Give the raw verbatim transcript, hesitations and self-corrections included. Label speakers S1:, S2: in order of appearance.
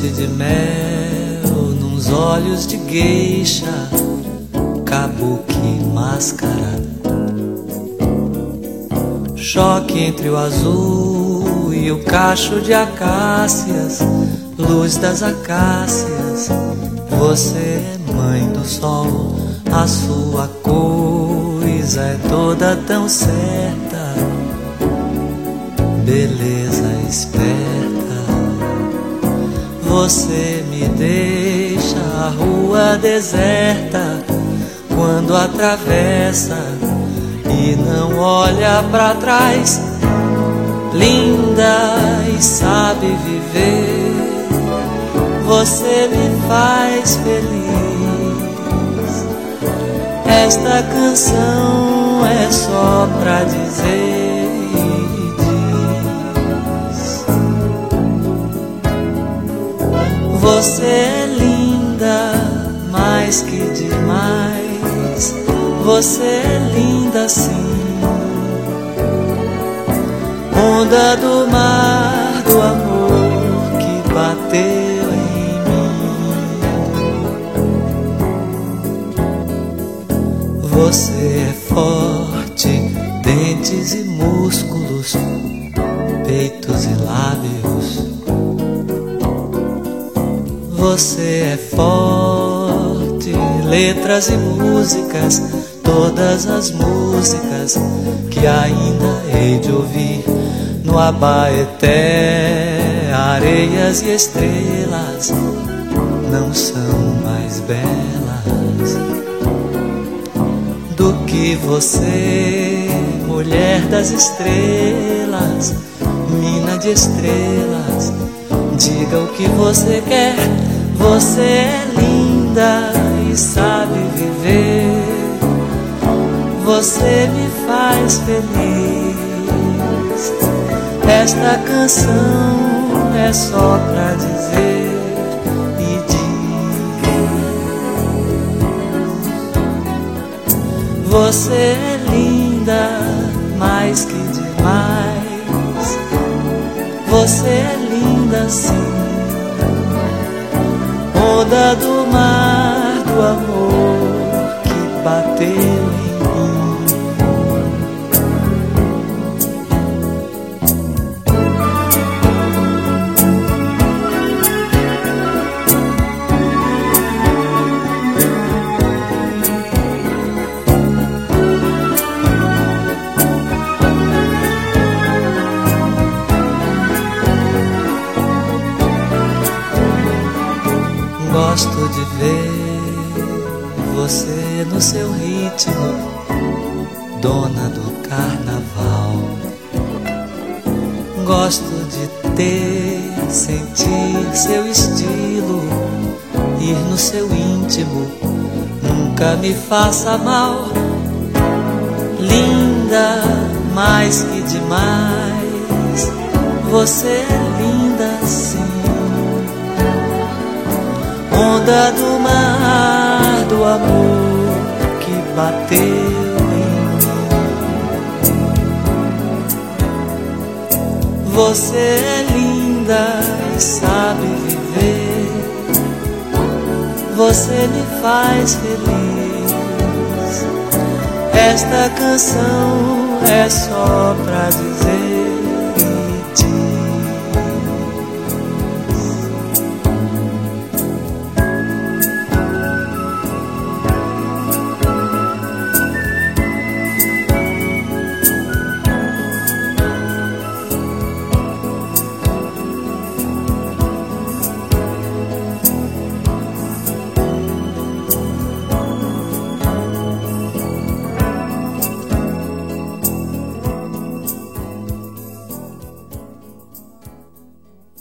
S1: Noite de mel, nos olhos de geisha, kabuki mascarada. Choque entre o azul e o cacho de acácias, luz das acácias. Você é mãe do sol, a sua coisa é toda tão certa. Beleza esperta, você me deixa a rua deserta quando atravessa e não olha pra trás. Linda e sabe viver, você me faz feliz. Esta canção é só pra dizer e diz: você é linda, mais que demais. Você é linda sim, onda do mar do amor que bateu em mim. Você é forte, dentes e músculos, peitos e lábios. Você é forte, letras e músicas, todas as músicas que ainda hei de ouvir no Abaeté. Areias e estrelas não são mais belas do que você, mulher das estrelas, mina de estrelas. Diga o que você quer, você é linda e sabe viver. Você me faz feliz. Esta canção é só pra dizer e diz: você é linda, mais que demais. Você é linda sim, onda do mar do amor que bateu em Gosto de ver você no seu ritmo, dona do carnaval. Gosto de ter, sentir seu estilo, ir no seu íntimo, nunca me faça mal. Linda, mais que demais, você é linda sim, onda do mar do amor que bateu em mim. Você é linda e sabe viver, você me faz feliz. Esta canção é só pra dizer